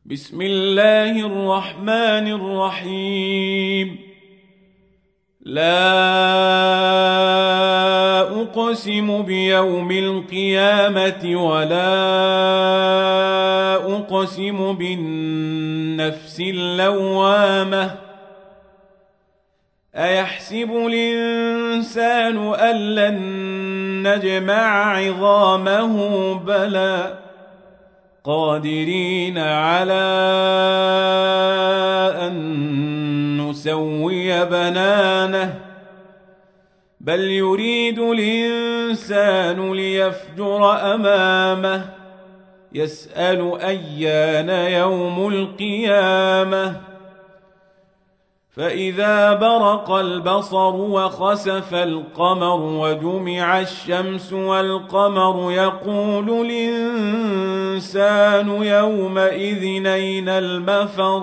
بسم الله الرحمن الرحيم. لا أقسم بيوم القيامة ولا أقسم بالنفس اللوامة. أيحسب الإنسان أن لن نجمع عظامه؟ بلى قادرين على أن نسوي بنانه. بل يريد الإنسان ليفجر أمامه. يسأل أيان يوم القيامة. فإذا برق البصر وخسف القمر وجمع الشمس والقمر يقول الإنسان يومئذ أين المفر؟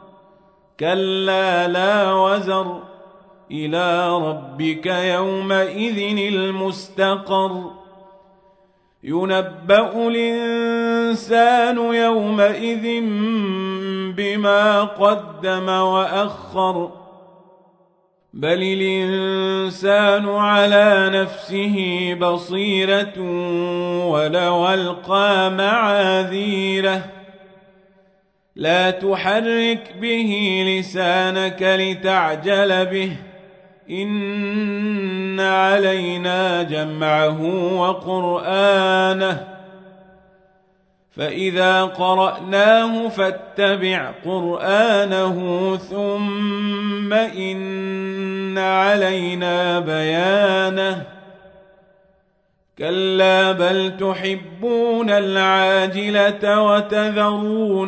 كلا لا وزر، إلى ربك يومئذ المستقر. ينبأ الإنسان يومئذ بما قدم وأخر. بل الإنسان على نفسه بصيرة ولو ألقى معاذيره. لا تحرك به لسانك لتعجل به. إن علينا جمعه وقرآنه. فإذا قرأناه فاتبع قرآنه ثم إن علينا بيانه. كلا بل تحبون العاجلة وتذرون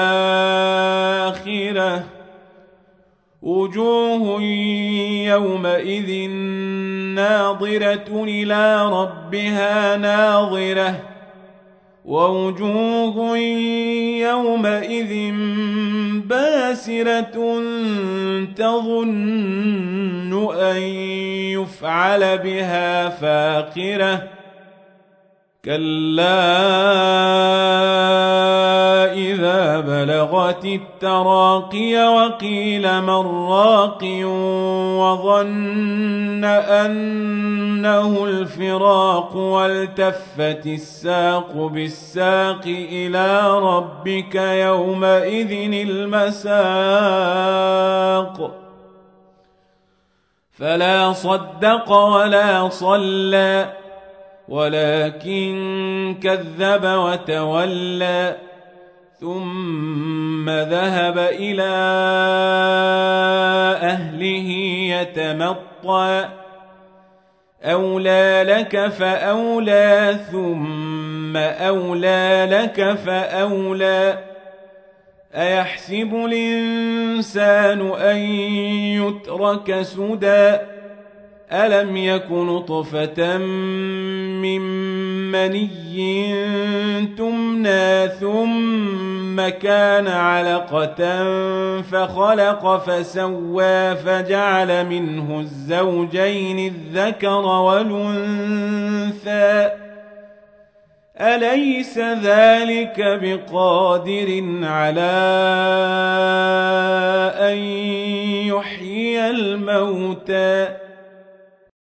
الآخرة. وجوه يومئذ ناظرة إلى ربها ناظرة. ووجوه يومئذ باسرة تظن أن يفعل بها فاقرة. كلا إذا بلغت التراقي وقيل من راق وظن أنه الفراق والتفت الساق بالساق إلى ربك يومئذ المساق. فلا صدق ولا صلى ولكن كذب وتولى. ثم ذهب إلى أهله يتمطى. أولى لك فأولى ثم أولى لك فأولى. أيحسب الإنسان أن يترك سدى. ألم يك نطفة من مني تمنى ثم كان علقة فخلق فسوى فجعل منه الزوجين الذكر والأنثى. أليس ذلك بقادر على أن يحيي الموتى؟